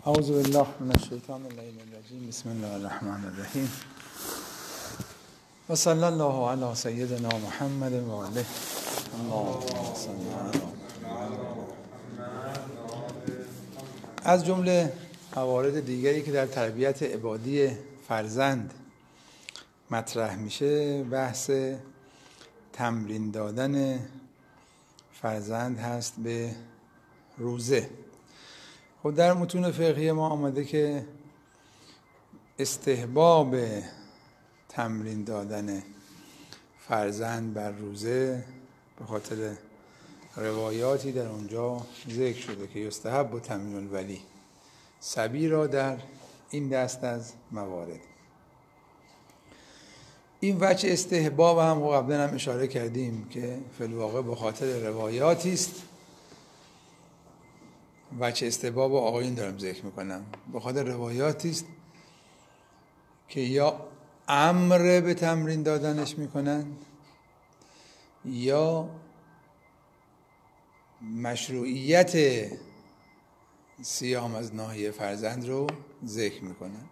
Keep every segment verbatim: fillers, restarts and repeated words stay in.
اعوذ بالله من الشیطان الرجیم. بسم الله الرحمن الرحیم و صلی الله علی سیدنا محمد و آله. اللهم صل علی محمد. از جمله موارد دیگری که در تربیت عبادی فرزند مطرح میشه بحث تمرین دادن فرزند هست به روزه. خب در متون فقهی ما آمده که استحباب تمرین دادن فرزند بر روزه به خاطر روایاتی در اونجا ذکر شده که یستحب و تمرین الولی صبی را در این دست از موارد. این وجه استحباب هم قبلا هم اشاره کردیم که فی الواقع به خاطر روایاتی است. وجه استحباب آقایون دارم ذکر میکنم، به خاطر روایاتی است که یا امر به تمرین دادنش میکنند یا مشروعیت صیام از ناحیه فرزند رو ذکر میکنن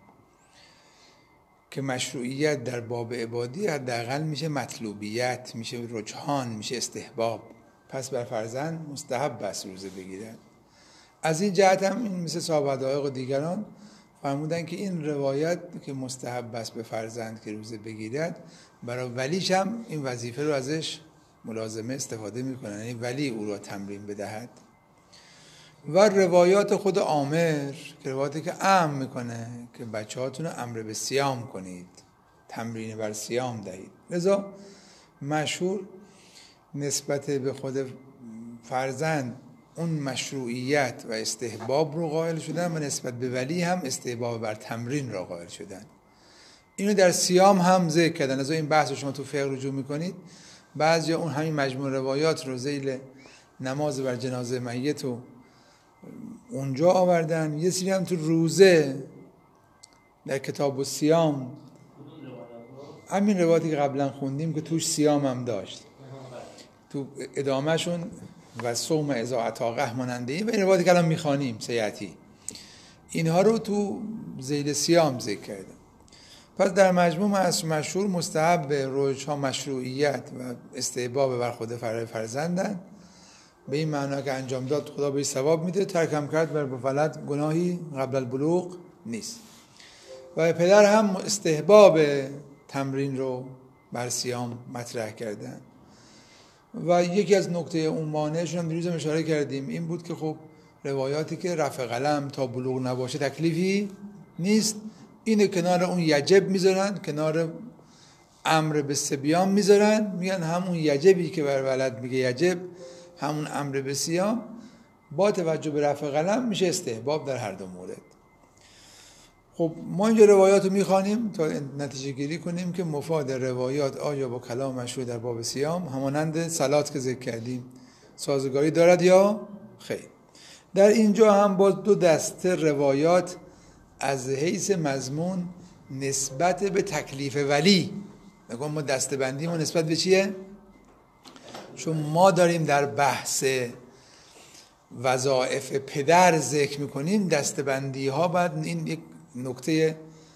که مشروعیت در باب عبادی حداقل میشه مطلوبیت، میشه رجحان، میشه استحباب. پس بر فرزند مستحب است روزه بگیرد. از این جهت هم این مثل صاحب حدایق و دیگران فرمودن که این روایت که مستحب است به فرزند که روزه بگیرد، برای ولیش هم این وظیفه رو ازش ملازمه استفاده میکنن، یعنی ولی او را تمرین بدهد. و روایات خود عامر که روایاتی که امر میکنه که بچه هاتون رو امر به صیام کنید، تمرین بر صیام دهید. لذا مشهور نسبت به خود فرزند اون مشروعیت و استحباب رو قائل شدن و نسبت به ولی هم استحباب بر تمرین را قائل شدن. اینو در صیام هم ذکر کردن. از این بحث رو شما تو فقه رجوع میکنید، بعضی اون همین مجموع روایات رو ذیل نماز بر جنازه میت رو اونجا آوردن. یه سری هم تو روزه در کتاب الصیام، همین روایاتی که قبلا خوندیم که توش صیام هم داشت، تو ادامه شون و صوم اذا اتاقه ماننده این و این روایاتی که الان میخوانیم سیاتی، اینها رو تو ذیل صیام ذکر کردم. پس در مجموع مشهور مستحب رجحان مشروعیت و استحباب بر خود فرزندن، به این معنا که انجام داد خدا بهش ثواب میده، ترکم کرد بر بفلت گناهی قبل البلوغ نیست. و پدر هم استحباب تمرین رو بر صیام مطرح کردن. و یکی از نکته اون مانعشون هم دیروز هم اشاره کردیم این بود که خب روایاتی که رفع قلم تا بلوغ نباشه تکلیفی نیست، اینو کنار اون یجب میذارن، کنار امر به صبیان میذارن، میگن همون یجبی که بر ولد میگه یجب، همون امر به صیام با توجه به رفع قلم میشه استحباب در هر دو مورد. خب ما اینجا روایات رو میخوانیم تا نتیجه گیری کنیم که مفاد روایات آیا با کلام مشروع در باب صیام همانند صلات که ذکر کردیم سازگاری دارد یا خیر. در اینجا هم با دو دسته روایات از حیث مضمون نسبت به تکلیف ولی، نگاه ما دسته بندیم و نسبت به چیه؟ چون ما داریم در بحث وظایف پدر ذکر میکنیم، دسته بندی ها باید این یک نکته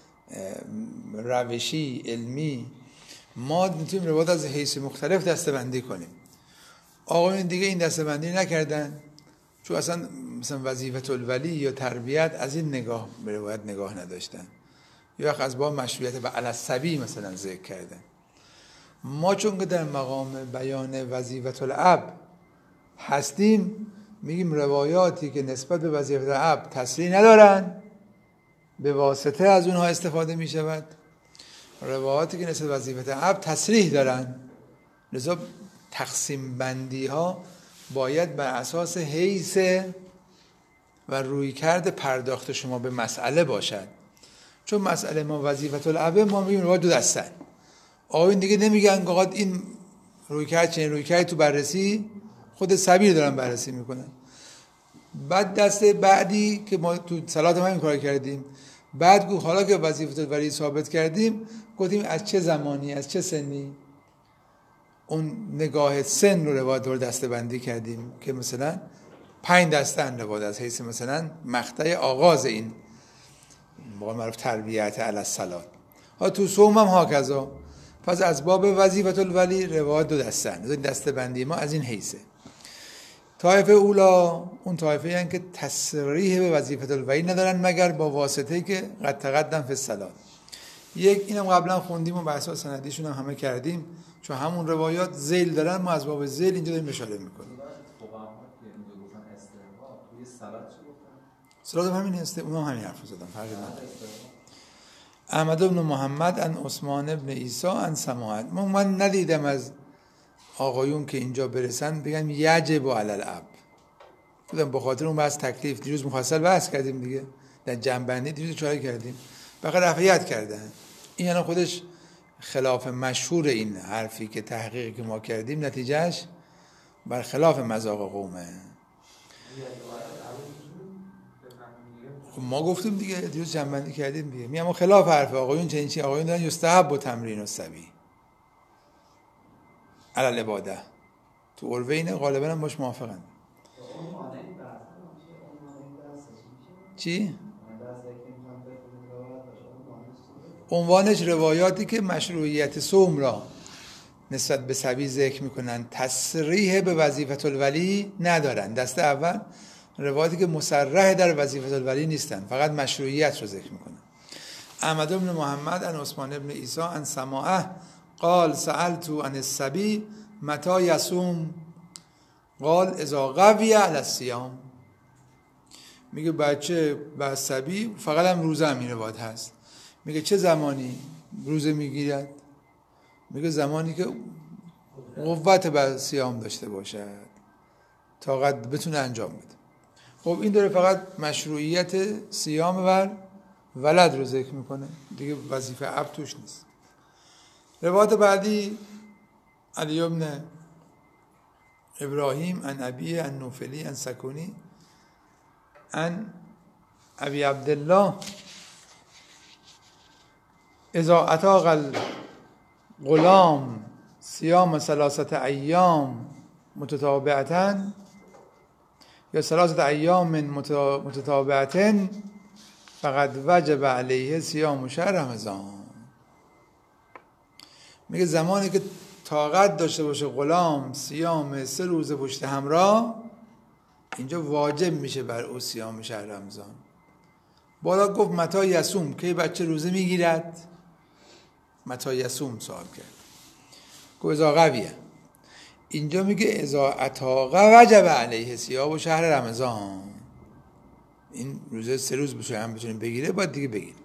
روشی علمی ما میتونیم روایات از حیث مختلف دسته بندی کنیم. آقایون دیگه این دسته بندی نکردن، چون اصلا مثلا وظیفه الولی یا تربیت از این نگاه به روایت نگاه نداشتن، یا از باب مشروعیت به علی الصبی مثلا ذکر کردن. ما چون که در مقام بیان وظیفه الاب هستیم، میگیم روایاتی که نسبت به وظیفه الاب تصریح ندارن به واسطه از اونها استفاده می شود، روایاتی که نسبت به وظیفه الاب تصریح دارن. لذا تقسیم بندی ها باید بر اساس حیث و رویکرد پرداخت شما به مسئله باشد. چون مسئله ما وظیفه الاب، ما میگیم روایات دو دستن. آقایون دیگه نمیگن آقا این رویکرد چنین رویکردی تو بررسی خود صبیر دارن بررسی میکنن. بعد دسته بعدی که ما تو صلات هم این کار کردیم، بعد گفت حالا که وظیفه الولی ثابت کردیم، گفتیم از چه زمانی از چه سنی اون نگاه سن رو روایت رو دسته بندی کردیم که مثلا پنج دسته روایت از حیث مثلا مقطع آغاز این با معروف تربیت علی الصلات. ها تو صوم هم هاکذا. پس از باب وظیفة الولی روایت دو دسته اند. این دسته بندی ما از این حیثه. طایفه اولا اون طایفه هستند که تصریح به وظیفة الولی ندارن مگر با واسطه‌ای که قد تقدم فی الصلات. یک اینم قبلا خوندیم و بحث‌ها سندیشون هم همه کردیم، چون همون روایات ذیل دارن، ما از باب ذیل اینجا داریم اشاره میکنیم. صلات هم همین هسته، اونم همین حرف زدن، فرقی نداره. احمد بن محمد ان عثمان بن عیسی ان سماعت. من, من ندیدم از آقایون که اینجا برسن بگن یجب علی الاب. بودم به خاطر اون بحث تکلیف دیروز مفصل بحث کردیم دیگه، در جنبندی دیروز چاره کردیم، فقط رفعیت کردن. این یعنی خودش خلاف مشهور این حرفی که تحقیقی که ما کردیم نتیجهش بر خلاف مذاق قومه. خب ما گفتیم دیگه دیروز جنبندی کردیم دیگه، میام خلاف حرف آقایون. چه این چی آقایون دارن یستحب و تمرین و سبی علی العباده. تو اروین غالبا هم باش موافقن. چی؟ عنوانش روایاتی که مشروعیت صوم را نسبت به سبی ذکر میکنن، تصریح به وظیفة الولی ندارن. دسته اول روایاتی که مصرح در وظیفة الولی نیستن، فقط مشروعیت رو ذکر میکنن. احمد بن محمد ان عثمان بن عیسی ان سماعه قال سألت عن الصبی متى یصوم قال اذا قوی علی الصیام. میگه بچه با صبی فقط هم روزه هم این روایت هست. میگه چه زمانی روزه میگیرد؟ میگه زمانی که قوت بر صیام داشته باشد، طاقت بتونه انجام بده. خب این داره فقط مشروعیت صیام بر ولد رو ذکر میکنه دیگه، وظیفه اب توش نیست. روایت بعدی علی بن ابراهیم ان ابی ان نوفلی ان سکونی ان ابی عبدالله اذا اتاق الغلام صیام ثلاثه ایام متتابعتاً یا ثلاثه ایام متتابعتاً فقد وجب علیه صیام شهر رمضان. میگه زمانی که طاقت داشته باشه غلام صیام سه روز پشت همراه، اینجا واجب میشه بر او صیام شهر رمضان. بالا گفت متى یصوم، که بچه روزه میگیرد. متى یصوم سوال کرد، گفت اذا قویه. اینجا میگه اذا اتاق وجب علیه صیام شهر رمضان. این روزه سه روز بشه هم بتونیم بگیره، باید دیگه بگیره.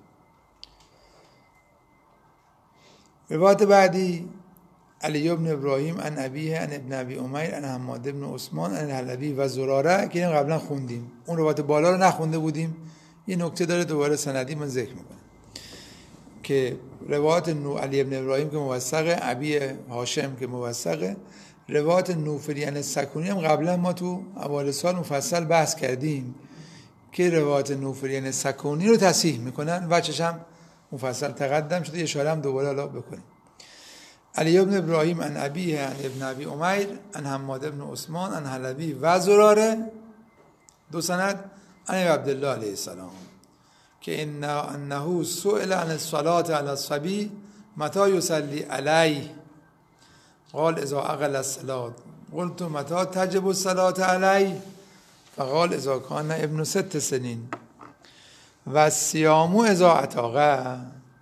روایت بعدی علی بن ابراهیم ان ابیه ان ابن ابی امیر ان حماد بن عثمان ان حلبی و زراره، که این قبلا خوندیم. اون روایت بالا رو نخونده بودیم. یه نکته داره دوباره سندی من ذکر میکنم که روایت نو علی بن ابراهیم که موثقه، ابی هاشم که موثقه، روایت نوفلی ان سکونی هم قبلا ما تو اول سال مفصل بحث کردیم که روایت نوفلی ان سکونی رو تصحیح میکنن، وجهش هم مفصل تقدم شده، اشاره هم دوباره حالا بکنیم. علی بن ابراهیم ان ابیه ان ابن ابی امیر ان حماد بن عثمان ان حلبی و زراره، دو سند ان عبدالله علیه السلام، که ان انه سئل عن الصلاة علی الصبی متى یصلی علیه قال اذا عقل الصلاة قلت متى تجب الصلاة علیه فقال اذا کان ابن ست سنین و الصیام اذا اتاقه،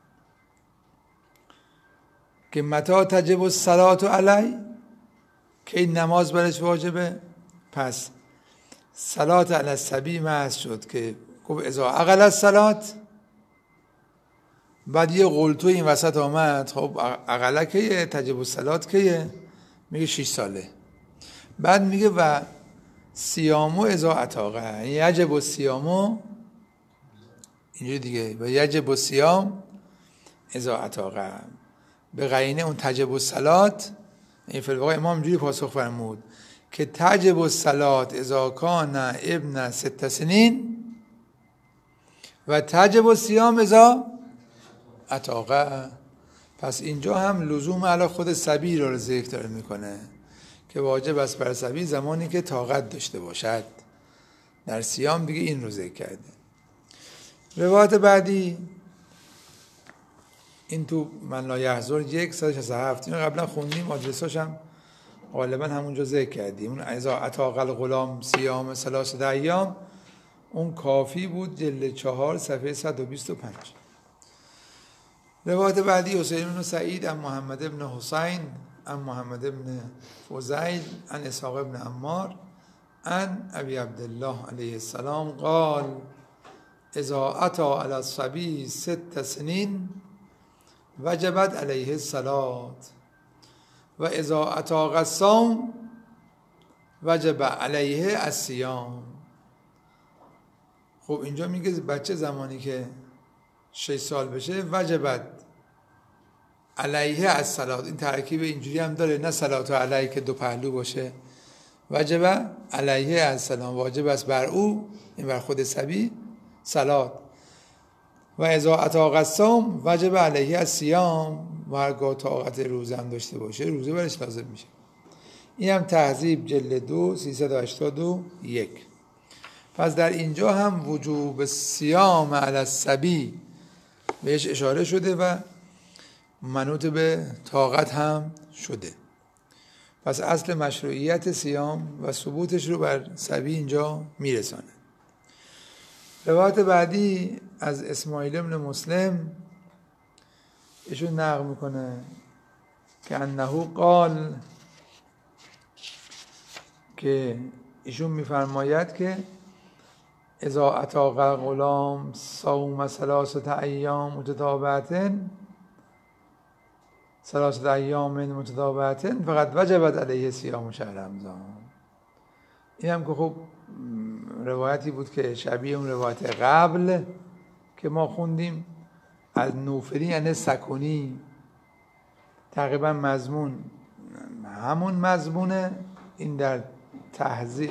که متى تجب الصلاة علیه، که این نماز برش واجبه. پس صلاة علی الصبی محض شد که گفت اذا عقل الصلاة، بعد یه قلتو این وسط آمد. خب عقله کیه؟ تجب الصلاة کیه؟ میگه شش ساله. بعد میگه و صیامو اذا اتاقه، یجب الصیامو اینجوری دیگه، و یجب الصیام اذا اتاقه، به قرینه اون تجب الصلاة. این فی الواقع امام اینجوری پاسخ فرمود که تجب الصلاة اذا کان ابن ست سنین و تجب الصیام اذا اتاقه. پس اینجا هم لزوم علی خود صبی رو ذکر داره میکنه که واجب است بر صبی زمانی که طاقت داشته باشد. در صیام دیگه این رو ذکر کرده. روایت بعدی این تو من لا یحضر یک صد و شصت و هفت، اینو قبلا خوندیم، آدرساش هم غالبا همونجا ذکر کردیم. اون اذا اتاق الغلام صیام ثلاثه ایام، اون کافی بود، جلد چهار صفحه صد و بیست و پنج. روایت بعدی حسین بن سعید عن محمد بن حسین عن محمد بن فضیل عن اسحاق بن عمار عن ابی عبدالله علیه السلام قال اذا اتی علی الصبی ست سنین وجبت علیه الصلاة و اذا اتی الصوم وجب علیه الصیام. خب اینجا میگه بچه زمانی که شش سال بشه وجبت علیه الصلاة، این ترکیب اینجوری هم داره، نه صلات علیه که دو پهلو باشه، وجب علیه الصلاة، واجب است بر او، این بر خود صبی، صلات. و اذا اتاق الصوم وجب علیه الصیام، و هرگاه طاقت روزه هم داشته باشه روزه برش لازم میشه. این هم تهذیب جلد دو سیصد و هشتاد و یک. پس در اینجا هم وجوب صیام علی الصبی بهش اشاره شده و منوط به طاقت هم شده. پس اصل مشروعیت صیام و ثبوتش رو بر صبی اینجا میرسانه. روایت بعدی از اسماعیل ابن مسلم، ایشون نقل میکنه که انه قال، که ایشون میفرماید که اذا اتاق غلام صوم ثلاثه ایام متتابعتن ثلاثه ایام متتابعتن فقط وجبت علیه صیام شهر رمضان. این هم که خب روایتی بود که شبیه اون روایت قبل که ما خوندیم از نوفلی یعنی سکونی، تقریبا مضمون همون مضمونه. این در تهذیب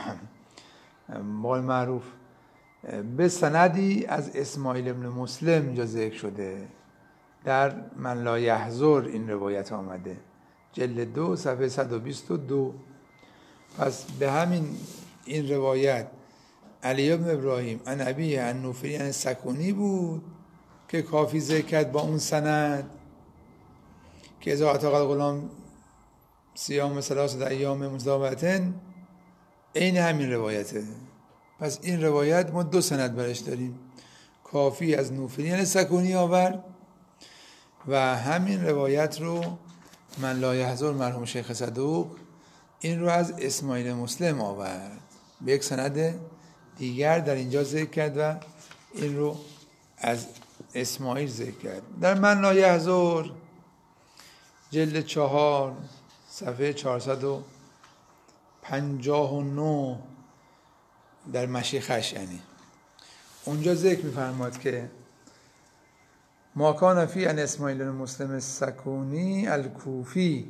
بال معروف به سندی از اسماعیل ابن مسلم اینجا ذکر شده. در من لا یحضر این روایت آمده، جلد دو صفحه صد و بیست و دو. پس به همین این روایت علی ابن ابراهیم عن ابیه عن نوفلی عن سکونی بود که کافی ذکر کرد با اون سند که اذا اتاق الغلام صیام ثلاثه ایام متتابعتن، عین همین روایته. پس این روایت ما دو سند برش داریم، کافی از نوفلی یعنی سکونی آورد و همین روایت رو من لا یحضر مرحوم شیخ صدوق این رو از اسماعیل مسلم آورد، به یک سند دیگر در اینجا ذکر کرد و این رو از اسماعیل ذکر کرد. در من لا یحضر جلد چهار صفحه چهارصد و پنجاه و نه در مشیخش، یعنی اونجا ذکر می‌فرماد که ما کان فی ان اسماعیل مسلم سکونی الکوفی،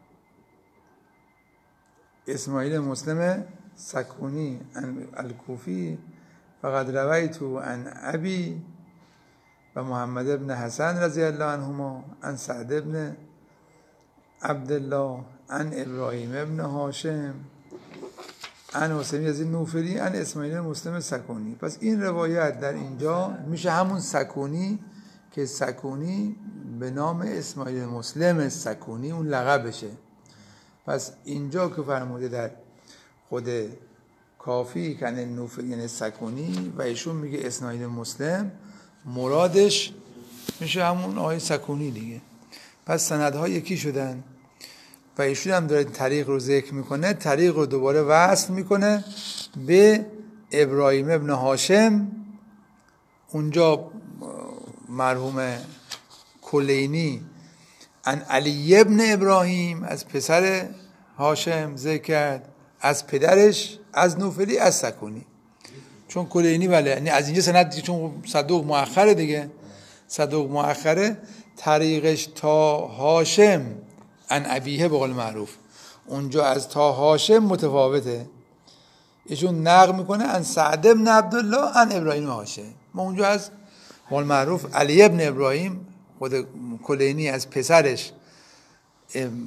اسماعیل مسلم سکونی الکوفی فقد رویت عن ابی و محمد ابن حسن رضی الله عنهما عن سعد ابن عبدالله عن ابراهیم ابن هاشم عن حسین یزید نوفلی عن اسماعیل مسلم سکونی. پس این روایت در اینجا میشه همون سکونی که سکونی به نام اسماعیل مسلم سکونی اون لقبشه. پس اینجا که فرموده در خود کافی که نوفلی یعنی سکونی و ایشون میگه اسماعیل مسلم، مرادش میشه همون آقای سکونی دیگه. پس سندها یکی شدن و ایشون هم داره طریق رو ذکر میکنه، طریق رو دوباره وصل میکنه به ابراهیم ابن هاشم. اونجا مرحوم کلینی ان علی ابن ابراهیم از پسر هاشم ذکر کرد، از پدرش از نوفلی از سکونی، چون کلینی بله یعنی از اینجا سند دیگه، چون صدوق مؤخره دیگه، صدوق مؤخره، طریقش تا هاشم ان ابیه به قول معروف، اونجا از تا هاشم متفاوته. ایشون نقل میکنه ان سعد ابن عبدالله ان ابراهیم هاشم. ما اونجا از قول معروف علی ابن ابراهیم، خود کلینی از پسرش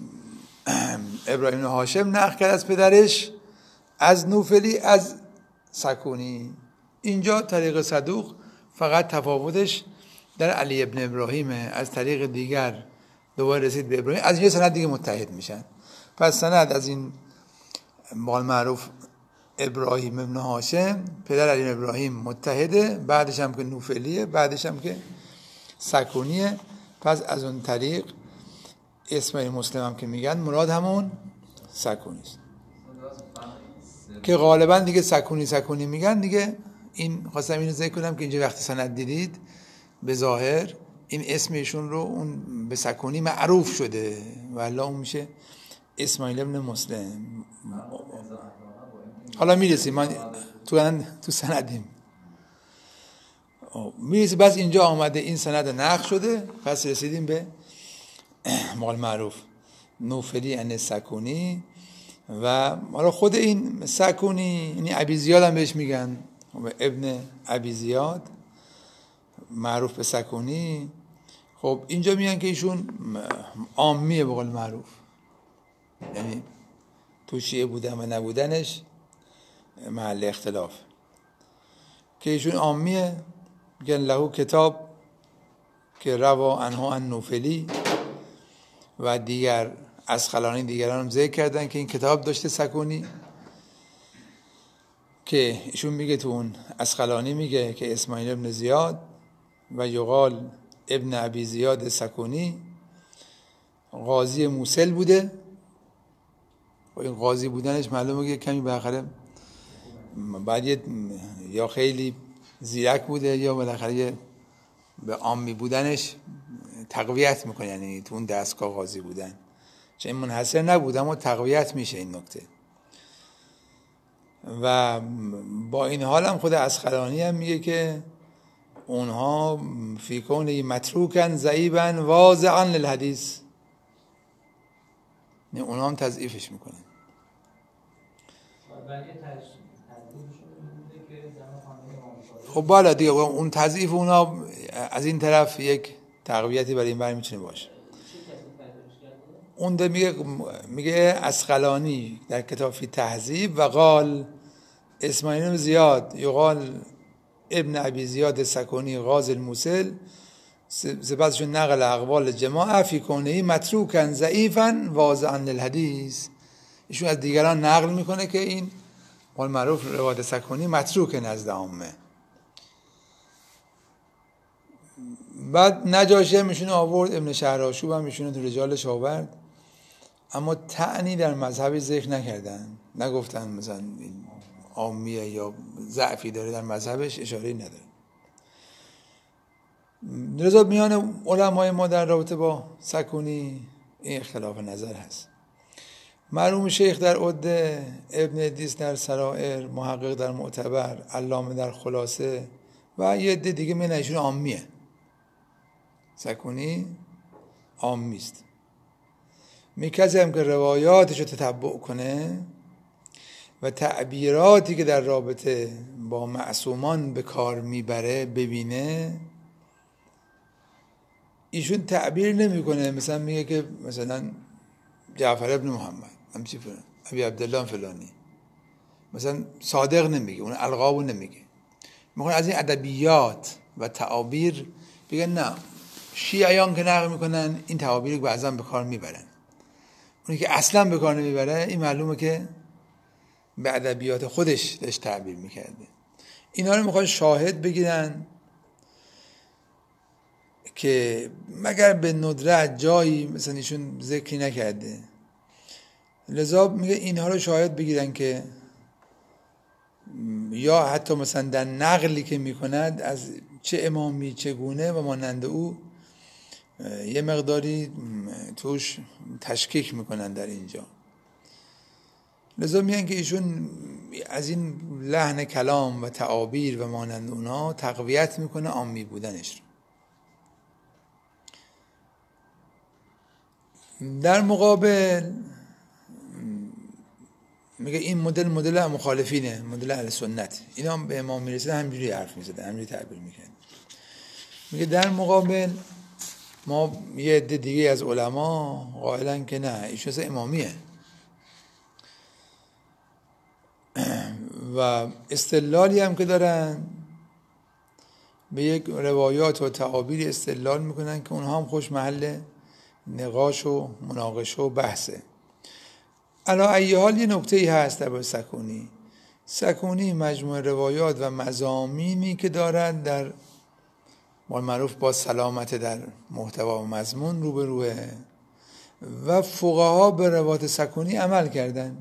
ابراهیم هاشم نقل کرد از پدرش از نوفلی از سکونی. اینجا طریق صدوق فقط تفاوتش در علی ابن ابراهیمه، از طریق دیگر دوباره رسید به ابراهیم، از یه سند دیگه متحد میشن. پس سند از این مال معروف ابراهیم ابن هاشم پدر علی ابراهیم متحده، بعدش هم که نوفلیه، بعدش هم که سکونیه. پس از اون طریق اسماعیل مسلم هم که میگن مراد همون سکونی است که غالبا دیگه سکونی سکونی میگن دیگه. این خواستم اینو ذکر کنم که اینجا وقتی سند دیدید به ظاهر این اسم ایشون رو اون به سکونی معروف شده و الا اون میشه اسماعیل ابن مسلم. حالا میرسیم، من تو تو سندیم میرسیم. بس اینجا آمده این سند نقل شده، پس رسیدیم به مال معروف نوفلی ان سکونی. و حالا خود این سکونی یعنی ابی زیاد هم بهش میگن، ابن ابی زیاد معروف به سکونی. خب اینجا میگن که ایشون عامیه به قول معروف، یعنی تو شیعه بودن و نبودنش محل اختلاف، که ایشون عامیه. میگن لهو کتاب که روا عنها عن نوفلی و دیگر اسقلانی دیگران هم ذکر کردن که این کتاب داشته سکونی، که ایشون میگه تو اون اسقلانی میگه که اسماعیل ابن زیاد و یقال ابن ابی زیاد سکونی قاضی موصل بوده. و این قاضی بودنش معلومه که کمی بالاخره بعد یا خیلی زیرک بوده یا بالاخره به عامی بودنش تقویت میکنه، یعنی تو اون دستگاه قاضی بودن، چون این منحصر نبود اما تقویت میشه این نکته. و با این حال هم خود اسقلانی هم میگه که اونها فی کونه متروکن ضعیفا واضعا للحدیث، نه اونها هم تضعیفش میکنن. خب بالا دیگه اون تضعیف اونها از این طرف یک تقویتی برای این بر میتونه باشه. اون ده میگه میگه اسقلانی در کتاب فی تهذیب و قال اسماعیل بن زیاد یقال ابن ابی زیاد سکونی غاز الموصل، سپسشون نقل اقوال جماعه فی کونه متروکن ضعیفا واضعا للحدیث. ایشون از دیگران نقل میکنه که این قول معروف روایت سکونی متروک نزد عامه. بعد نجاشی هم میشونه آورد، ابن شهرآشوب هم میشونه تو رجالش آورد، اما طعنی در مذهبی ذکر نکردن، نگفتن مثلا این عامیه یا ضعفی داره در مذهبش، اشاره‌ای نداره. لذا میان علمای ما در رابطه با سکونی این اختلاف نظر هست. مرحوم شیخ در عده، ابن ادریس در سرائر، محقق در معتبر، علامه در خلاصه و یه عده دیگه میگن ایشون عامیه، سکونی عامی است. می کسی هم که روایاتش رو تتبع کنه و تعبیراتی که در رابطه با معصومان به کار میبره ببینه، ایشون تعبیر نمیکنه، مثلا میگه که مثلا جعفر ابن محمد همچی فلان، ابی عبدالله فلانی، مثلا صادق نمیگه، اون القابو نمیگه. میخوان از این ادبیات و تعابیر بگن نه، شیعیان که نقل میکنن این تعابیر رو بعضا به کار میبرن، اونی که اصلا به کار نمیبره این معلومه که به ادبیات خودش داشت تعبیر میکرده. اینا رو میخوان شاهد بگیرن که مگر به ندرت جایی مثلا ایشون ذکری نکرده، لذا میگه اینها رو شاهد بگیرن که یا حتی مثلا در نقلی که میکند از چه امامی چگونه و مانند او یه مقداری توش تشکیک میکنن در اینجا. لذا میگن که ایشون از این لحن کلام و تعابیر و مانند اونا تقویت میکنه عامی بودنش رو. در مقابل میگه این مدل مدل مخالفینه، مدل اهل سنت، اینا هم به امام میرسه همینجوری حرف میزده، همینجوری تعبیر میکنه. میگه در مقابل ما یه عده دیگه از علما قائلن که نه، ایشون اصلا امامیه و استدلالی هم که دارن به یک روایات و تعابیری استدلال میکنن که اونها هم خوش محل نقاش و مناقشه و بحثه. علا ای حال یه نکته ای هست در سکونی. سکونی مجموع روایات و مضامینی که دارد در معروف با سلامت در محتوا و مضمون روبروه و فقها به روایات سکونی عمل کردن،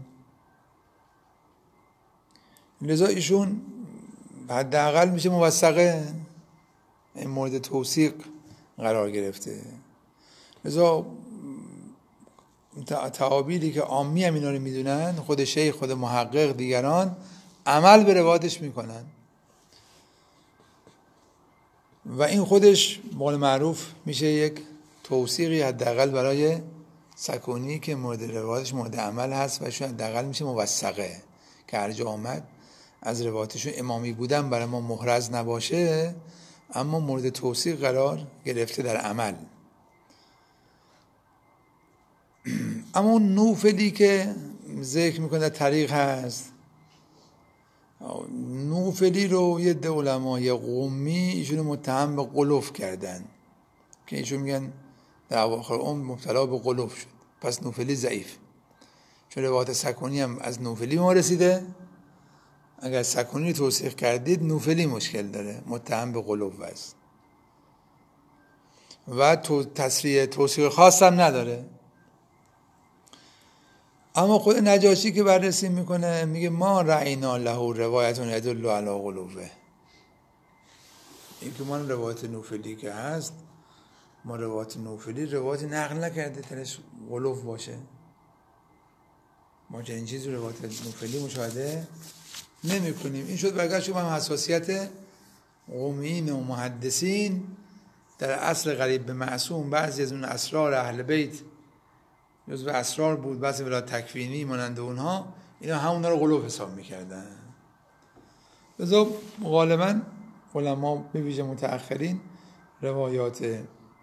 لذا ایشون حداقل میشه موثقه، این مورد توثیق قرار گرفته. لذا تعابیری که عامی هم اینا رو میدونن، خود شیخ، خود محقق، دیگران عمل به روایتش میکنن و این خودش بقول معروف میشه یک توثیقی حداقل برای سکونی که مورد روایتش مورد عمل هست و شون حداقل میشه موثقه که هر جا آمد از روایتشون امامی بودن برای ما محرز نباشه، اما مورد توثیق قرار گرفته در عمل. اما اون نوفلی که ذکر میکنه در طریق هست، نوفلی رو یه ده علمای قومی ایشون متهم به غلوف کردن که ایشون میگن در اواخر عمر مبتلا به غلوف شد، پس نوفلی ضعیف. چون روایت سکونی هم از نوفلی ما رسیده، اگر سکونی توثیق کردید نوفلی مشکل داره، متهم به غلوف است و تو تصریح توثیق خاص هم نداره. اما خود نجاشی که بررسی میکنه میگه ما رعینا له روایتون یدل علی غلوفه، این که ما روایت نوفلی که هست، ما روایت نوفلی روایت نقل نکرده ترش غلوف باشه، ما چنین چیزی روایت نوفلی مشاهده نمی کنیم. این شد برگشت هم حساسیت قومیین و محدثین در اصل قریب به معصوم. بعضی از اون اسرار اهل بیت جزو اسرار بود، بعضی ولایت تکوینی مانند اونها، اینا همون رو غلوف حساب میکردن. لذا غالبا علما به ویژه متأخرین روایات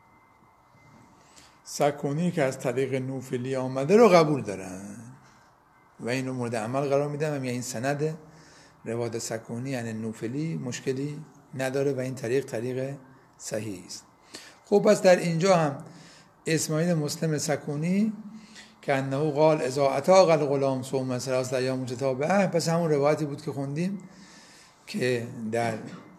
سکونی که از طریق نوفلی آمده رو قبول دارن و این رو مورد عمل قرار میدن و میگن این سند روایت سکونی یعنی نوفلی مشکلی نداره و این طریق طریق صحیح است. خب پس در اینجا هم اسماعیل مسلم سکونی که انه قال اذا اتاق الغلام صوم ثلاث ایام متتابعه، پس همون روایتی بود که خوندیم که در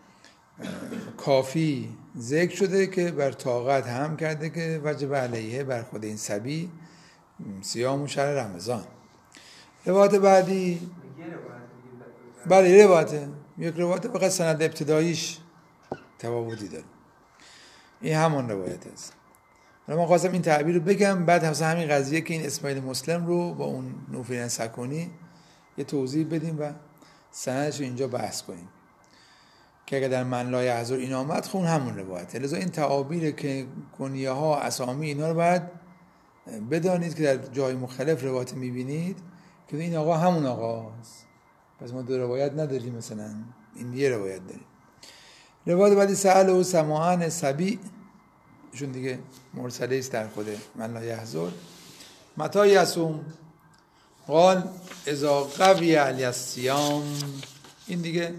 کافی ذکر شده که بر طاقت هم کرده که وجب علیه بر خود این صبی صیام شهر رمضان. روایت بعدی بله یه روایته، یک روایت فقط سند ابتداییش تفاوتی داره، این همان روایت است. من خواستم این تعبیر رو بگم، بعد همسه همین قضیه که این اسماعیل مسلم رو با اون نوفل سکونی یه توضیح بدیم و سندش رو اینجا بحث کنیم که اگر در من لا یحضر این آمد خون همون روایته. لذا این تعابیر که کنیه ها اسامی اینا رو باید بدانید که در جای مختلف روایت میبینید که این آقا همون آقاست، پس ما دو روایت نداریم، مثلا این یه روایت داریم. روایت بعدی سأل و سماعن سبی شون دیگه مرسله است در خود من لا یحضر. متی یصوم قال اذا قوی علی الصیام، این دیگه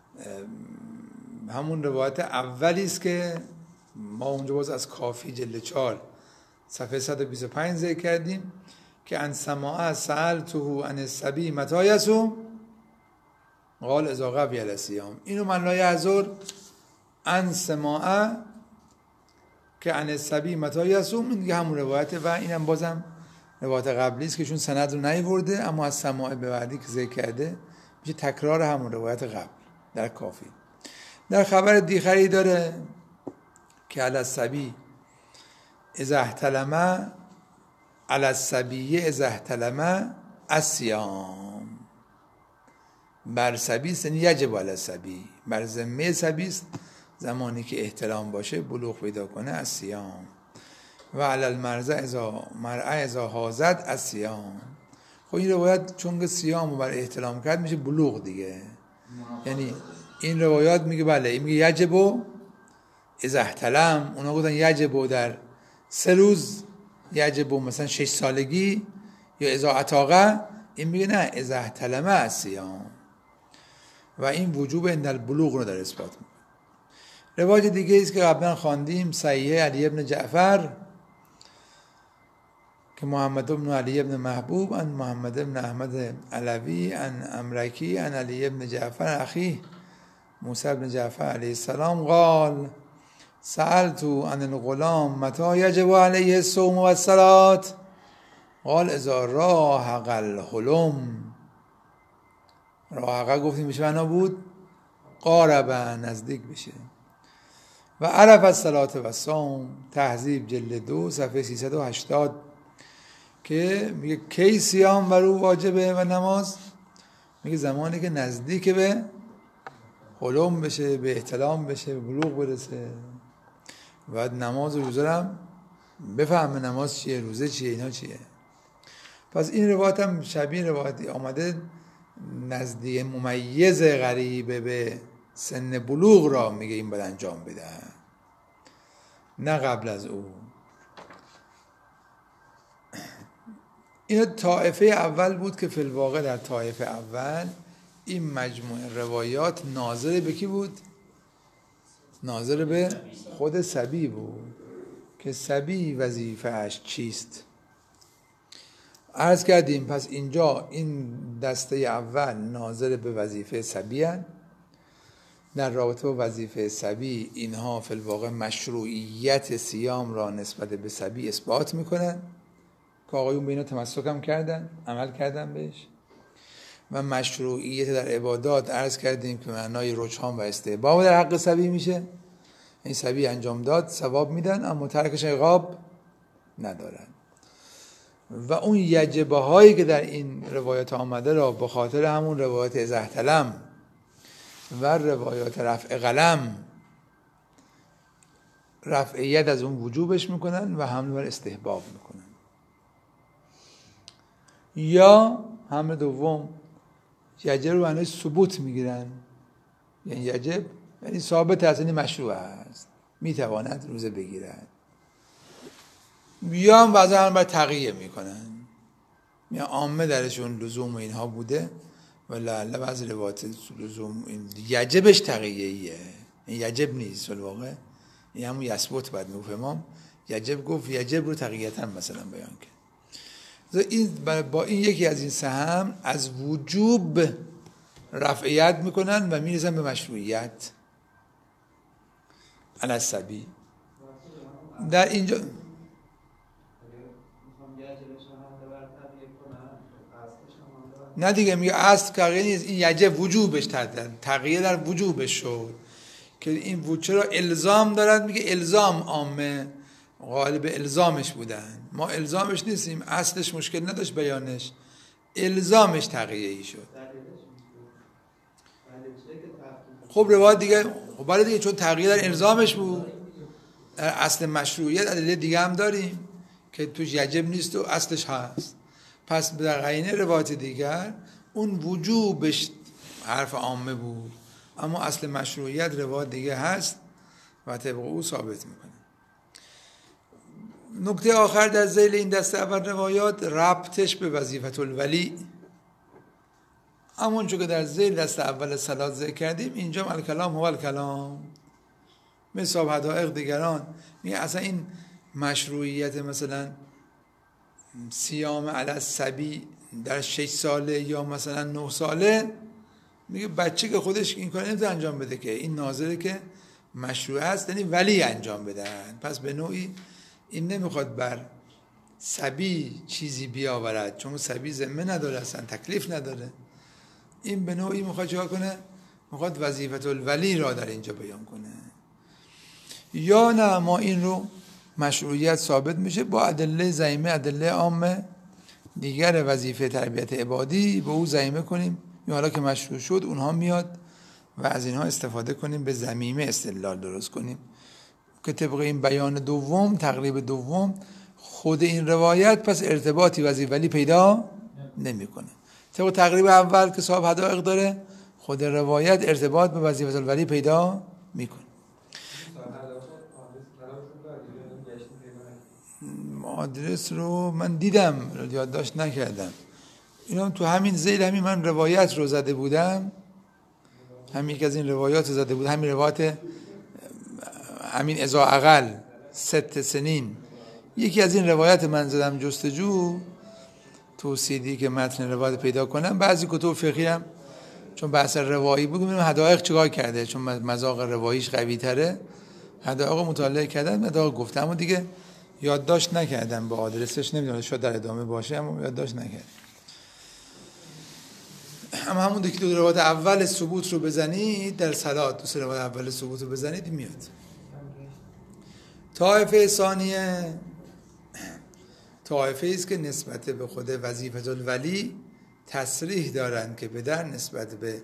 همون روایت اولی است که ما اونجا باز از کافی جلد چهار صفحه صد و بیست و پنج ذکر کردیم که ان سماع سألته عن الصبی متی یصوم قال اذا قوی علی الصیام. اینو من لا یحضر ان سماع که عن الصبی متی یصوم، این دیگه همون روایته و اینم بازم روایت قبلی است که چون سند رو نیورده، اما از سماع به بعدی که ذکر کرده میشه تکرار همون روایت قبل در کافی. در خبر دیگری داره که علی الصبی اذا احتلم علی الصبی اذا احتلم الصیام، بر صبی است یجب علی الصبی، بر ذمه صبی است زمانی که احتلام باشه بلوغ پیدا کنه از صیام، و علی المرضع اذا مرعى اذا حاضت از صیام. خب این روایت چون که صیام رو بر احتلام کرد میشه بلوغ دیگه، یعنی این روایات میگه بله این میگه یجب اذا احتلم، اونا گفتن یجب در سه روز، یجب مثلا شش سالگی یا اذا عتاقه، این میگه نه اذا احتلم از صیام. و این وجوب عند البلوغ رو در اثبات میکنه. روایت دیگه است که قبلا خواندیم، صحیح علی ابن جعفر که محمد بن علی ابن محبوب ان محمد بن احمد علوی ان امرکی ان علی ابن جعفر اخی موسی بن جعفر علیه السلام قال سألت عن الغلام متى یجب علیه الصوم و الصلاة قال اذا راهق الحلم. راهقه گفتیم بشه معنا بود قاربه، نزدیک بشه. و عرف الصلاة و الصوم، تهذیب جلد دو صفحه سیصد و هشتاد، که میگه کی صیام بر او واجبه و نماز؟ میگه زمانی که نزدیک به حلم بشه، به احتلام بشه، به بلوغ برسه. و نماز و روزه هم بفهمه نماز چیه، روزه چیه، اینا چیه. پس این روایت هم شبیه روایتی آمده نزدیک ممیز غریبه به سن بلوغ را میگه این باید انجام بده، نه قبل از او. این طایفه اول بود که فی الواقع در طایفه اول این مجموعه روایات ناظر به کی بود؟ ناظر به خود صبی بود که صبی وظیفه‌اش چیست. عرض کردیم پس اینجا این دسته اول ناظر به وظیفه صبی هستند. در رابطه با وظیفه صبی اینها فی الواقع مشروعیت صیام را نسبت به صبی اثبات میکنن که آقایون به اینا تمسک هم کردن، عمل کردن بهش. و مشروعیت در عبادات عرض کردیم که معنای رجحان و استحباب در حق صبی میشه. این صبی انجام داد ثواب میدن، اما ترکش عقاب ندارن. و اون یجبه هایی که در این روایات آمده را به خاطر همون روایات ازحتلم و روایات رفع قلم رفع ید از اون وجوبش میکنن و حمل بر استحباب میکنن. یا حمل دوم یجب رو معنی ثبوت میگیرن، یعنی یجب یعنی ثابت هست، یعنی مشروع است، میتواند روزه بگیرد. یا هم وضع هم بر تقیه میکنن، یا عامه درشون لزوم و اینها بوده و لعله بعض روایات لزوم این یجبش تقییه، این یجب نیست الواقع، این همون یثبت باید میگفت امام. یجب گفت یجب رو تقییتا مثلا بیان کرد. این با این یکی از این سهم از وجوب رفعیت میکنن و میرسن به مشروعیت علی الصبی. در اینجا نه دیگه میگه اصل تغییر نیست، این یجب وجوبش تغییر در وجوبش شد که این وجوب چرا الزام دارد. میگه الزام عامه غالب الزامش بودن، ما الزامش نیستیم، اصلش مشکل نداشت بیانش، الزامش تغییری شد. خب روایت دیگه خب برای دیگه چون تغییر در الزامش بود، در اصل مشروعیت ادله دیگه هم داریم که توش یجب نیست و اصلش هست. پس در قرینه روایت دیگر اون وجوبش حرف عامه بود، اما اصل مشروعیت روایت دیگه هست و طبق او ثابت میکنه. نکته آخر در ذیل این دسته اول روایات ربطش به وظیفت الولی. همونجور که در ذیل دسته اول صلات ذکر کردیم، اینجا هم الکلام هو الکلام. مثل حدائق دیگران میگه اصلا این مشروعیت مثلا صیام علی الصبی در شش ساله یا مثلا نه ساله، میگه بچه که خودش این کار نمیتونه انجام بده که این ناظره که مشروع است، یعنی ولی انجام بدن. پس به نوعی این نمیخواد بر صبی چیزی بیاورد، چون صبی ذمه نداره، اصلا تکلیف نداره. این به نوعی میخواد چیکار کنه؟ میخواد وظیفت الولی را در اینجا بیان کنه. یا نه ما این رو مشروعیت ثابت میشه با ادله زعیمه، ادله عامه دیگر وظیفه تربیت عبادی به او زعیمه کنیم، یا حالا که مشروع شد اونها میاد و از اینها استفاده کنیم، به ضمیمه استدلال درست کنیم که طبق این بیان دوم، تقریب دوم، خود این روایت پس ارتباطی وظیفه ولی پیدا نمیکنه. طبق تقریب اول که صاحب حدائق داره، خود روایت ارتباط به وظیفه ولی پیدا میکنه. آدرس رو من دیدم، یادداشت نکردم. اینا تو همین ذیل همین من روایت رو زده بودم همین یکی از این روایات زده بود، همین روایت همین ازا اقل ست سنین، یکی از این روایت من زدم جستجو تو سیدی که متن روایت پیدا کنم. بعضی کتب فقهی هم چون بحث روایی بود ببینیم حدائق چیکار کرده، چون مذاق رواییش قوی تره، حدائق مطالعه کردم، حدائق گفتم اما دیگه یادداشت نکردم، به آدرسش نمیدونم شاید در ادامه باشه اما یادداشت نکردم. اما همون دیگه دو روایت اول ثبوت رو بزنید در صلات، دو سه روایت اول ثبوت رو بزنید میاد. طایفه ثانیه طایفه است که نسبت به خود وظیفه الولی تصریح دارند که پدر نسبت به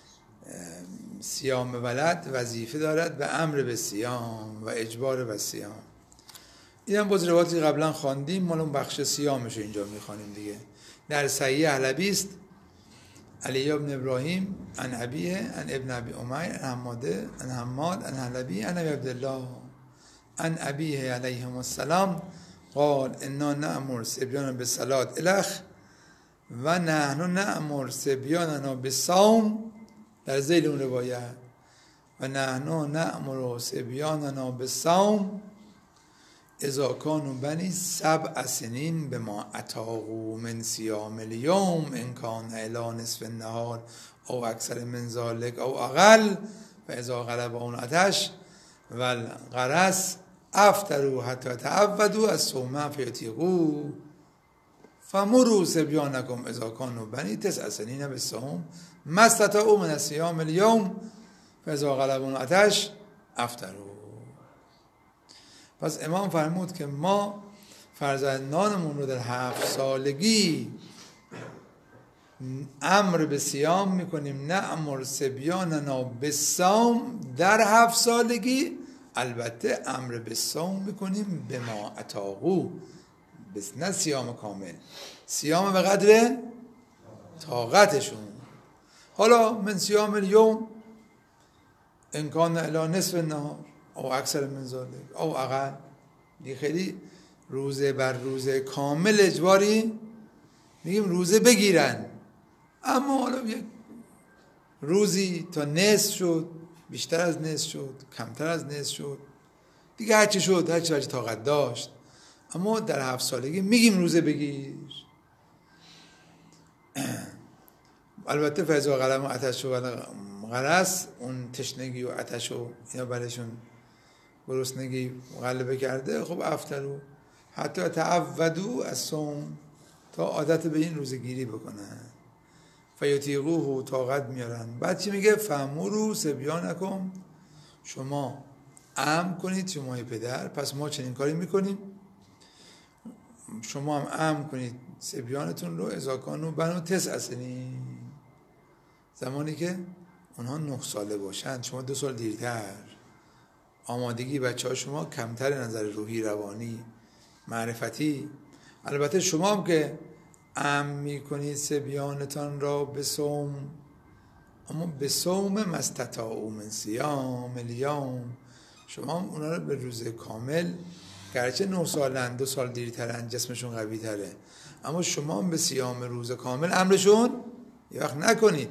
صیام ولد وظیفه دارد به امر به صیام و اجبار به صیام. این هم باز روایتی قبلا خواندیم، مال اون بخش صیامش رو اینجا میخوانیم دیگه. در صحیح احلبی است علی ابن ابراهیم عن ابیه عن ابن ابی امیر عن حماده عن حماد عن حلبی عن ابی عبدالله عن ابیه علیهم السلام قال انا نأمر صبیاننا بالصلاة الخ و نحن نأمر صبیاننا بالصوم، در ذیل اون روایت و نحن نأمر صبیاننا بالصوم اذا كانوا بنی سبع سنین بما اتاقوا من صیام اليوم ان كان الی نصف النهار او اکثر من ذلك او اقل فاذا غلبهم العطش والغرس افطروا حتی تعودوا الصوم فیطیقوا فمروا صبیانکم اذا كانوا بنی تسع سنین بالصوم ما استطاعوا من الصيام اليوم فاذا غلبهم العطش افطروا. پس امام فرمود که ما فرزندانمون رو در هفت سالگی امر به صیام میکنیم، نه امر صبیاننا بالصوم در هفت سالگی، البته امر به صوم میکنیم به ما اتاقو، بس نه صیام کامل، صیام به قدر طاقتشون. حالا من صیام الیوم ان کان الی نصف النهار او اکثر من ذلك او اقل، دیگه خیلی روزه بر روزه کامل اجباری میگیم روزه بگیرن، اما حالا یک روزی تا نصف شد، بیشتر از نصف شد، کمتر از نصف شد، دیگه هرچی شد هرچی هرچی طاقت داشت، اما در هفت سالگی میگیم روزه بگیر. البته فیضا قلم و عطش و غرس، اون تشنگی و عطش و اینا برشون گرسنگی غلبه کرده، خب افطروا حتی تعودوا الصوم، تا عادت به این روزگیری بکنن، فیطیقوه طاقت میارن. بعد چی میگه؟ فامروا صبیانکم، شما امر کنید شمای پدر، پس ما چنین کاری میکنیم، شما هم امر کنید صبیانتون رو اذا کانوا بنو تسع سنین، زمانی که اونها نه ساله باشند، شما دو سال دیرتر، آمادگی بچه ها شما کمتر نظر روحی روانی معرفتی. البته شما هم که امر میکنید صبیانتان را به صوم، اما به صوم ما استطاعوا من صیام الیوم، شما هم اونا رو به روز کامل، گرچه نه سالن دو سال دیرترن جسمشون قوی تره، اما شما هم به صیام روز کامل امرشون یه وقت نکنید.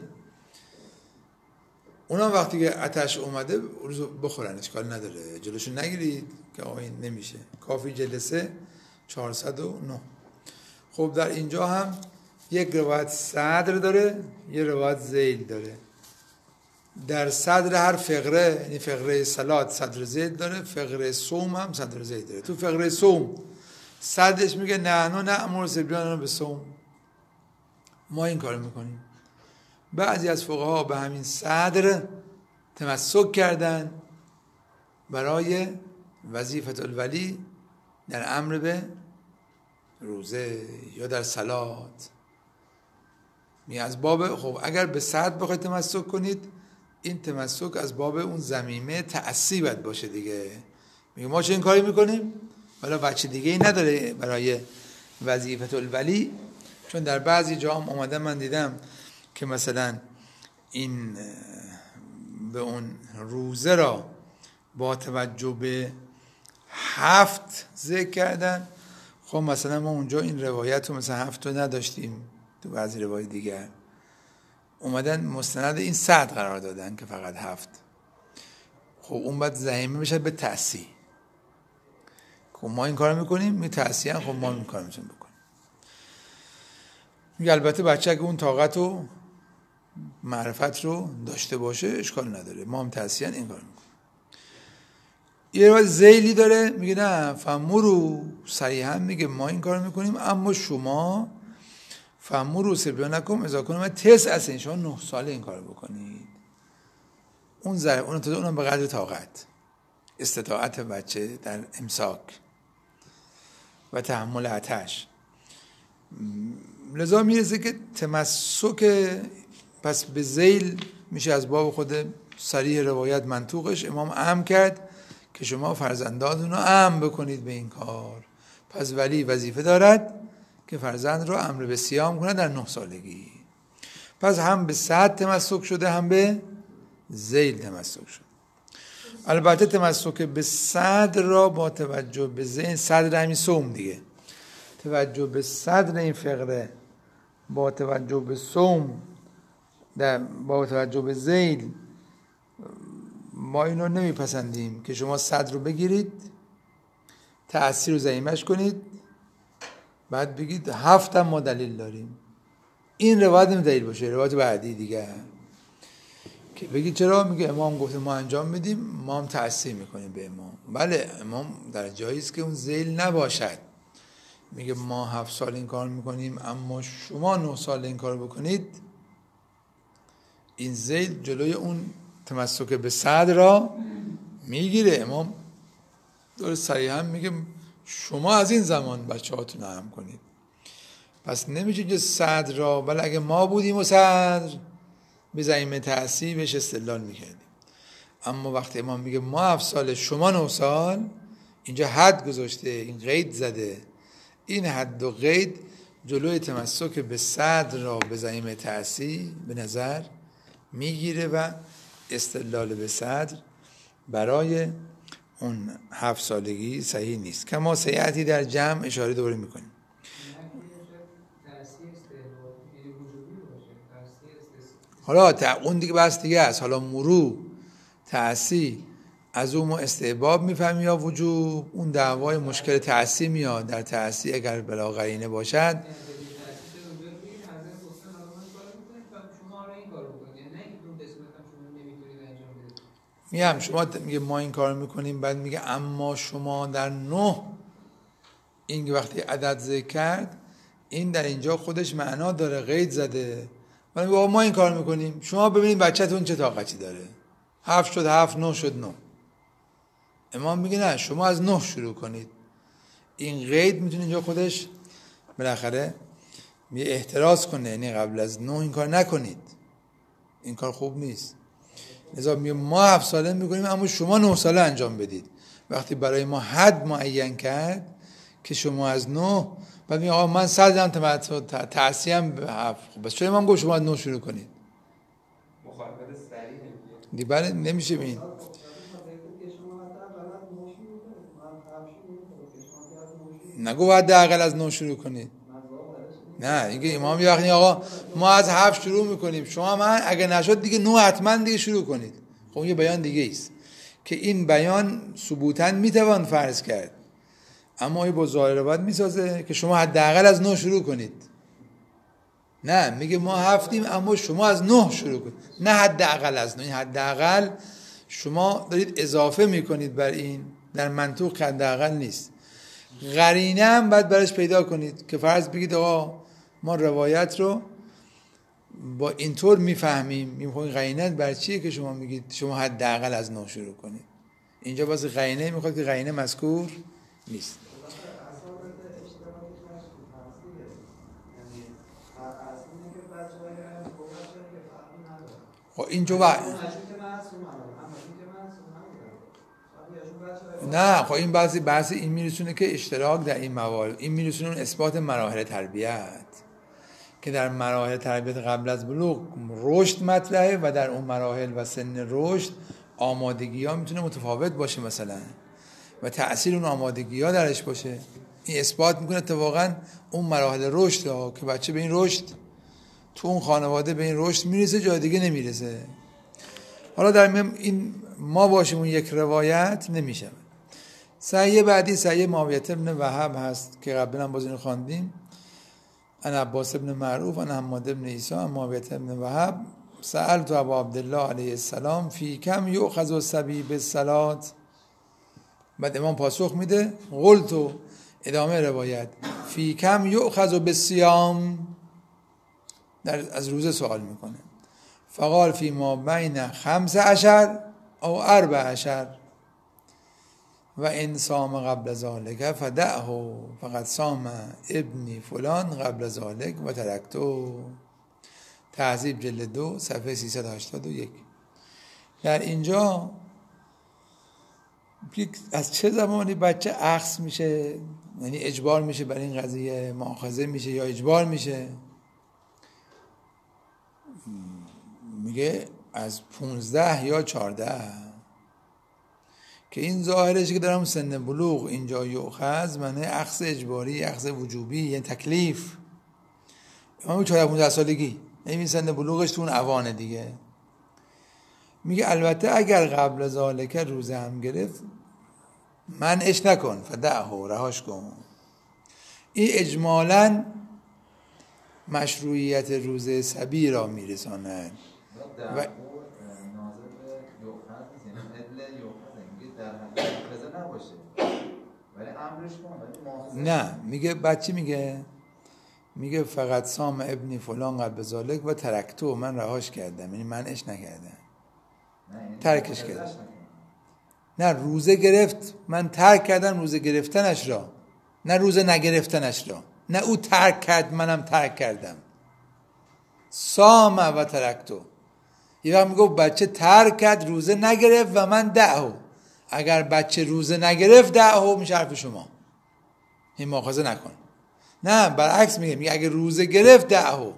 اونا وقتی که آتش اومده روز بخورن، اشکال نداره، جلوشون نگیرید که آقا این نمیشه. کافی جلسه چهارصد و نه. خب در اینجا هم یک روایت صدر داره، یه روایت ذیل داره. در صدر هر فقره، یعنی فقره صلات صدر ذیل داره، فقره صوم هم صدر ذیل داره. تو فقره صوم صدرش میگه نحن نأمر صبیاننا بالصوم، ما این کار میکنیم. بعضی از فقها به همین صدر تمسک کردن برای وظیفه الولی در امر به روزه یا در صلات. می از باب، خب اگر به صدر بخواید تمسک کنید، این تمسک از باب اون ضمیمه تعصی باید باشه دیگه. میگه ما چه این کاری میکنیم؟ ولی بچه دیگه ای نداره برای وظیفه الولی. چون در بعضی جا هم اومده من دیدم که مثلا این به اون روزه را با توجه به هفت ذکر کردن. خب مثلا ما اونجا این روایت رو مثلا هفت رو نداشتیم، تو بعضی روایت دیگر اومدن مستند این صد قرار دادن که فقط هفت. خب اون باید زحیمه بشه به تأسی. خب ما این کار میکنیم، می تأسی هم خب ما این کار میتونیم بکنیم. میگه البته بچه اگه اون طاقت و معرفت رو داشته باشه اشکال نداره، ما هم تأسی این کار میکنیم. یه روز زیلی داره میگه نه فمورو، صریحا میگه ما این کار میکنیم اما شما فمورو سبیانکم اذا کنم تس اصلا شما نه ساله این کار بکنید. اون زر اون تا اونم به قدر طاقت، استطاعت بچه در امساک و تحمل آتش. لذا میرسه که تمسک پس به ذیل میشه از باب خود صریح روایت منطوقش امام امر کرد که شما فرزندانتون رو امر بکنید به این کار. پس ولی وظیفه دارد که فرزند رو امر به صیام کنه در نه سالگی. پس هم به صد تمسک شده هم به ذیل تمسک شده. البته تمسک به صدر را با توجه به ذیل، صدر همین صوم دیگه، توجه به صدر این فقره با توجه به صوم در با توجه به ذیل ما اینو نمیپسندیم که شما صدر رو بگیرید تأثیر رو زعیمش کنید بعد بگید هفتم ما دلیل داریم. این روایت نمی دلیل باشه، روایت بعدی دیگه که بگید چرا؟ میگه امام گفته ما انجام میدیم، ما هم تأثیر میکنیم به امام. بله امام در جایی است که اون ذیل نباشد، میگه ما هفت سال این کار میکنیم اما شما نه سال این کار بکنید. این ذیل جلوی اون تمسک به صدر را میگیره. امام داره صریحا میگه شما از این زمان بچه هاتون هم کنید. پس نمیشه که صدر را، ولی اگه ما بودیم و صدر به زعیمه تأثیر بهش استدلال میکردیم. اما وقتی امام میگه ما هفت سال شما نه سال، اینجا حد گذاشته، این قید زده. این حد و قید جلوی تمسک به صدر را به زعیمه تأثیر به نظر میگیره و استدلال به صدر برای اون هفت سالگی صحیح نیست. کما سیعتی در جمع اشاره دوباره میکنیم. حالا اون دیگه بس دیگه است. حالا مرو تأثیر از اون ما استحباب میفهمیم یا وجوب، اون دعوای مشکل تأثیر میاد. در تأثیر اگر بلا قرینه باشد میگم شما میگه ما این کار میکنیم، بعد میگه اما شما در نه، این وقتی عدد ذکر کرد این در اینجا خودش معنا داره، قید زده. ولی میگه ما این کار میکنیم، شما ببینید بچه‌تون چه طاقتی داره. هفت شد هفت، نه شد نه. امام میگه نه شما از نه شروع کنید. این قید میتونه اینجا خودش بالاخره می احتراز کنه، یعنی قبل از نه این کار نکنید، این کار خوب نیست. لذا میگه ما هفت ساله میکنیم اما شما نه ساله انجام بدید. وقتی برای ما حد معین کرد که شما از نه، بعد میگه آقا من صدرم تأثیم به هفت، بس چرا امام گفت شما از نه شروع کنید؟ مخالفت سریع دیگه بله نمیشه بین نگو حداقل از نه شروع کنید. نه دیگه امام یه وقتی آقا ما از هفت شروع میکنیم، شما من اگه نشد دیگه نه حتما دیگه شروع کنید. خب یه بیان دیگه ایست که این بیان ثبوتاً میتوان فرض کرد، اما این با ظاهر روایت میسازه که شما حداقل از نه شروع کنید. نه میگه ما هفتیم اما شما از نه شروع کنید، نه حداقل از نه. این حداقل شما دارید اضافه میکنید بر این، در منطوق حداقل نیست. قرینه هم باید برش پیدا کنید که فرض بگید آقا ما روایت رو با اینطور میفهمیم، میخوایم قرینه بر چیه که شما میگید شما حداقل از نه شروع کنید. اینجا واسه قرینه میخواد که قرینه مذکور نیست. خب اینجا با... نه خب این بعضی بحث این میرسونه که اشتراک در این موارد، این میرسونه اون اثبات مراحل تربیت که در مراحل تربیت قبل از بلوغ رشد مطرحه و در اون مراحل و سن رشد آمادگی ها میتونه متفاوت باشه مثلا و تأثیر اون آمادگی ها درش باشه. این اثبات میکنه اتفاقا اون مراحل رشد ها که بچه به این رشد تو اون خانواده به این رشد میرسه، جای دیگه نمیرسه. حالا در میم این ما باشیم اون یک روایت نمیشه. صحیح بعدی صحیح معاویه ابن وهب هست که قبلا باز اینو خواندیم. ان عباس ابن معروف ان حماد ابن عیسی ان معاویه ابن وهب سألت ابا عبدالله علیه السلام فی کم یؤخذ الصبی بالصلاة. بعد امام پاسخ میده قلت، ادامه روایت، فی کم یؤخذ بالصیام، در از روزه سوال میکنه. فقال فی ما بین خمس عشر او اربع عشر و ان صام قبل ذلك فدعه فقد صام ابنی فلان قبل ذلك و ترکته. تهذیب جلد دو صفحه سیصد و هشتاد و یک. در اینجا از چه زمانی بچه اخذ میشه، یعنی اجبار میشه برای این قضیه، مؤاخذه میشه یا اجبار میشه؟ میگه از پونزده یا چارده، که این ظاهرش که دارم سن بلوغ اینجا یؤخذ معنی اخذ اجباری، اخذ وجوبی، یعنی تکلیف. اما چهارده پونزده سالگی، این سن بلوغش تو اون اوانه دیگه. میگه البته اگر قبل ذالک روزه هم گرفت منعش نکن، فدعه، رهاش کن. این اجمالاً مشروعیت روزه صبی را میرساند. و ناظر به یؤخذ نیست، ادل یؤخذ میگه در حد نباشه ولی امرش کن، ولی نه میگه بچه میگه میگه فقط صام ابنی فلان قبل ذالک و ترکتو، من رهاش کردم، یعنی منعش نکردم، ترکش کردم. نه روزه گرفت، من ترک کردم روزه گرفتنش را، نه روزه نگرفتنش را. نه او ترک کرد منم ترک کردم. صام و ترکتو. یه وقت میگه بچه ترک کرد روزه نگرفت و من دعو. اگر بچه روزه نگرفت دعو میشه حرف شما، این مؤاخذه نکن. نه برعکس میگه، میگه اگر روزه گرفت دعو،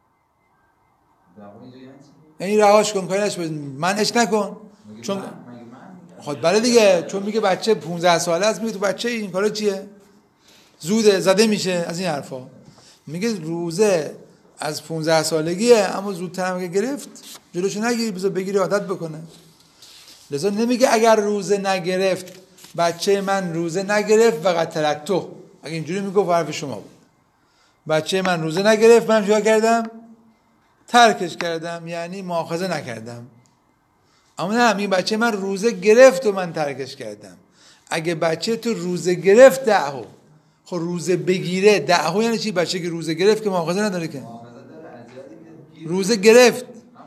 یعنی رهاش کن، کارش منش نکن. چون خود بله دیگه، چون میگه بچه پونزده ساله است، میگه تو بچه این کارا چیه؟ زوده، زده میشه از این حرفا. میگه روزه از پونزده سالگیه، اما زودتر هم گرفت جلوشو نگیری، بذار بگیری عادت بکنه. لذا نمیگه اگر روزه نگرفت، بچه من روزه نگرفت فقط ترکتو. اگه اینجوری میگفت حرف شما بود. بچه من روزه نگرفت، من چیکار کردم؟ ترکش کردم، یعنی مؤاخذه نکردم. اما نه، میگه بچه من روزه گرفت و من ترکش کردم. اگه بچه تو روزه گرفت دعو، خب روزه بگیره دعو یعنی چی؟ بچه که روزه گرفت که مؤاخذه نداره که، روزه گرفت.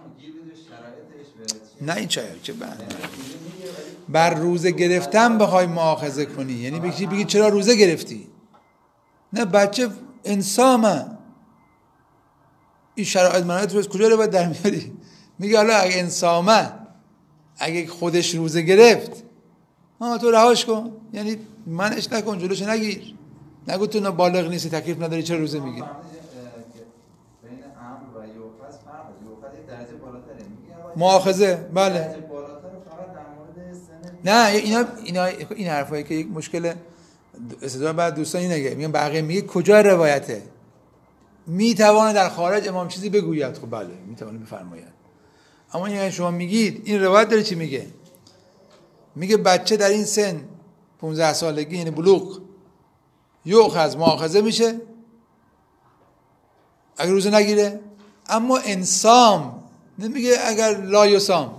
نه این چه چه بند بر روزه گرفتن بخوای مؤاخذه کنی، یعنی بگی بگی چرا روزه گرفتی؟ نه بچه انسامه، این شرایط منایت روز کجا رو باید در میاری؟ میگه حالا اگه انسامه، اگه خودش روزه گرفت، ها تو رهاش کن، یعنی منش نکن، جلوش نگیر، نگو تو بالغ نیستی تکلیف نداری چرا روزه میگیری. بین امر و یؤخذ فرق، یؤخذ یک درجه بالاتره، میگه مؤاخذه، بله. درجه بالاتر فقط در مورد سن. نه اینا اینا این حرفایی که یک مشکل استدلال بعد دوستان اینه، میگن بقیه میگه کجا روایته؟ میتونه در خارج امام چیزی بگوید، خب بله میتونه بفرماید، اما این شما میگید این روایت داره چی میگه؟ میگه بچه در این سن پونزده سالگی یعنی بلوغ یؤخذ مؤاخذه میشه اگر روزه نگیره، اما انسام نمیگه اگر لا یصام.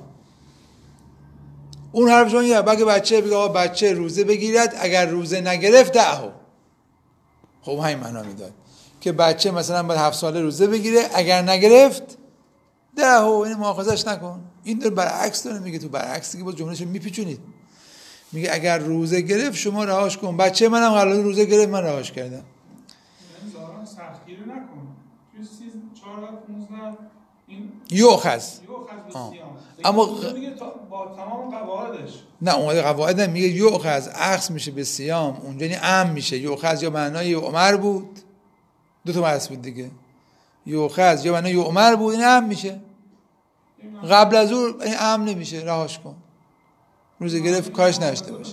اون حرف شما میگه اگه بچه بگه آقا بچه روزه بگیرد اگر روزه نگرفت دعو، خب همین معنا میداد که بچه مثلا بعد هفت ساله روزه بگیره اگر نگرفت دعو، این مؤاخذش نکن. این داره برعکس داره میگه، تو برعکس دیگه باز جملهشو میپیچونید. میگه اگر روزه گرفت شما رهاش کن، بچه منم قبلا روزه گرفت من رهاش کردم. این زاران سختگیری نکن. توی چهارده پانزده این یؤخذ یؤخذ بسیام. اما میگه با تمام قواعدش. نه اون قواعد میگه یؤخذ اخذ میشه به صیام، اونجا یعنی ام میشه. یؤخذ یا معنای عمر بود، دو تا معنی بود دیگه. یؤخذ یا معنای عمر بود، این ام میشه. قبل از اون این ام نمیشه، رهاش کن. روزه گرفت کارش نشته باشه.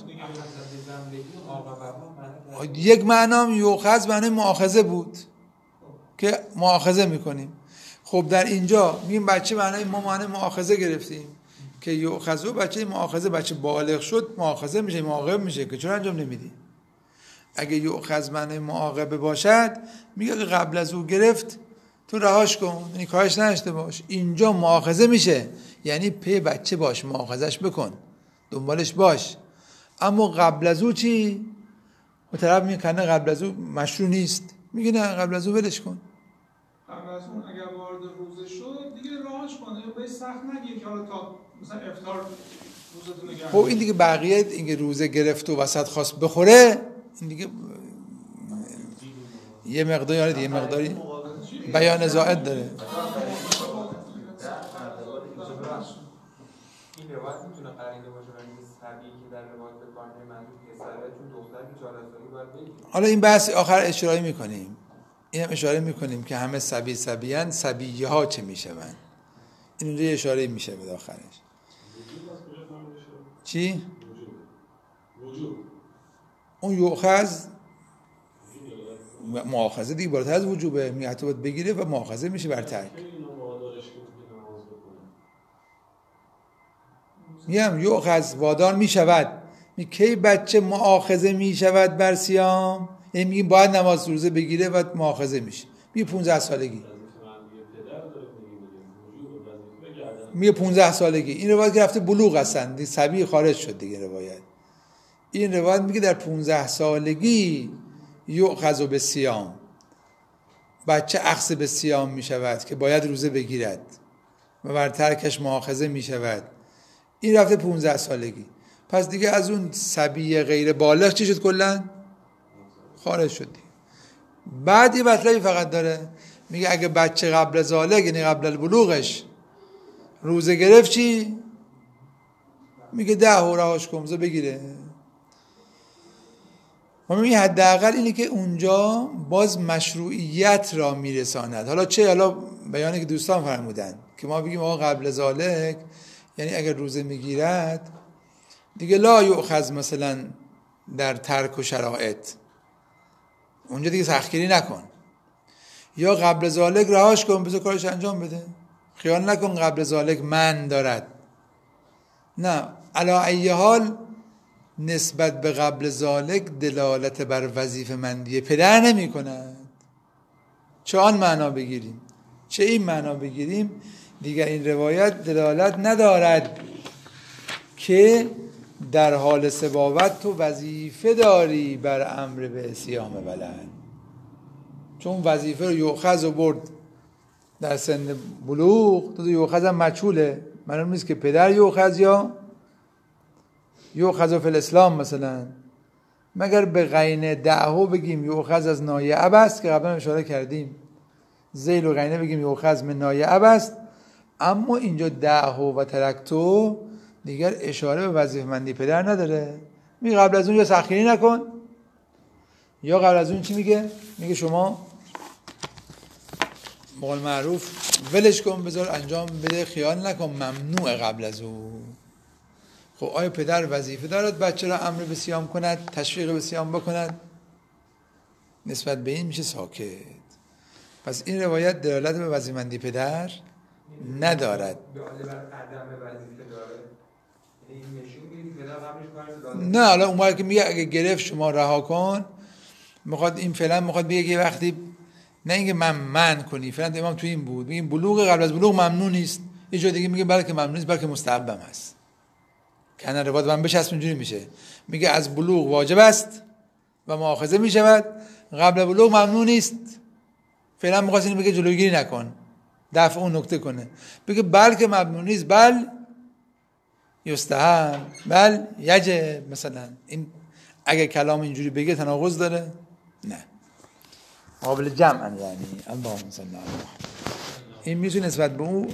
یک معنام یؤخذ معنای مؤاخذه بود که مؤاخذه میکنیم. خب در اینجا میگیم بچه معنی ما معنی مؤاخذه گرفتیم که یؤخذو بچه مؤاخذه، بچه بالغ شد مؤاخذه میشه، معاقب میشه که چرا انجام نمیدی؟ اگه یؤخذ معنی معاقبه باشد میگه که قبل از او گرفت تو رهاش کن، یعنی کارش نشته باش. اینجا مؤاخذه میشه یعنی پی بچه باش، مؤاخذش بکن، دنبالش باش. اما قبل از او چی؟ و طرف میکنه قبل از او مشروع نیست، میگه نه قبل از او ولش کن. قبل از اون اگر وارد روزه شد دیگه راهش کنه، بهش سخت نگیر که حالا تا مثلا افطار روزتون نگه. خب این دیگه بقیه اینکه روزه گرفت و وسط خواست بخوره، این دیگه یه مقداری دیگه مقداری بیان زائد داره. این روایت میتونه قرینه باشه برای صبی که در روایت به کار نمیاد پسره چون دختر که چهارده سالی باید بگیره. حالا این بحث آخر اشاره میکنیم، این هم اشاره میکنیم که همه صبی صبیان، صبیه ها چه میشوند، این اونجا اشاره میشه به آخرش. چی؟ اون یؤخذ مؤاخذه دیگه بالاتر از وجوبه، میگه حتی باید بگیره و مؤاخذه میشه بر ترک. میگم یؤخذ وادار میشود، میگه کی بچه مؤاخذه میشود بر صیام، یعنی میگیم باید نماز روزه بگیره و مؤاخذه میشه. میگه پانزده سالگی، میگه پانزده سالگی. این روایت که رفته بلوغ هستن دیگه، صبی خارج شد دیگه روایت. این روایت میگه در پانزده سالگی یؤخذ به صیام، بچه اخذ به صیام میشود که باید روزه بگیرد و بر ترکش مؤاخذه میشود. این رفته پانزده سالگی، پس دیگه از اون صبی غیر بالغ چی شد؟ کلا خارج شد دیگه. بعد یه مطلبی فقط داره، میگه اگه بچه قبل ذالک یعنی قبل البلوغش روزه گرفت چی؟ میگه ده و رهاش کن روزه بگیره. ما میگه حداقل اینه که اونجا باز مشروعیت را میرساند. حالا چه؟ حالا بیانی که دوستان فرمودن که ما بگیم آقا قبل ذالک یعنی اگر روزه میگیرد دیگه لا یؤخذ مثلا در ترک و شرایط، اونجا دیگه سختگیری نکن، یا قبل ذالک رهاش کن بذار کارش انجام بده، خیال نکن قبل ذالک من دارد. نه، علی ای حال نسبت به قبل ذالک دلالت بر وظیفه مندی پدر نمی کند. چه آن معنا بگیریم چه این معنا بگیریم، دیگر این روایت دلالت ندارد که در حال سباوت تو وظیفه داری بر امر به صیام ولد، چون وظیفه رو یؤخذ و برد در سن بلوغ. تو یؤخذ هم مجهوله، معلوم نیست که پدر یؤخذ یا یؤخذ فی الاسلام مثلا، مگر به قرینه دعهو بگیم یؤخذ از نایعب است که قبلا اشاره کردیم، ذیل و قرینه بگیم یؤخذ من نایعب است. اما اینجا دعهو و ترکتو دیگر اشاره به وظیفه مندی پدر نداره. میگه قبل از اون یا سختگیری نکن، یا قبل از اون چی میگه؟ میگه شما بقول معروف ولش کن بذار انجام بده، خیال نکن ممنوع قبل از اون. خب آیا پدر وظیفه دارد بچه را امر به صیام کند، تشویق به صیام بکند؟ نسبت به این میشه ساکت. پس این روایت دلالت به وظیفه مندی پدر ندارد. نه، حالا اون که میگه اگه گرفت شما رها کن، میخواد این فعلا میخواد بگه که وقتی نه اینکه من من کنی، فعلا امام تو این بود میگه بلوغ قبل از بلوغ ممنوع نیست، یه جای دیگه میگه بلکه ممنوع نیست بلکه مستحبم هست. کنه روایت من بچسب اینجوری میشه، میگه از بلوغ واجب است و مؤاخذه میشود، قبل بلوغ ممنوع نیست. فعلا میخواست اینو بگه جلوگیری نکن، دفع اون نکته کنه، بگه بلکه ممنوع نیست، بل یستحب، بل یجب. مثلا این اگه کلام اینجوری بگه تناقض داره؟ نه، قابل جمع یعنی اللهم صل علی محمد. این میتونه نسبت به اون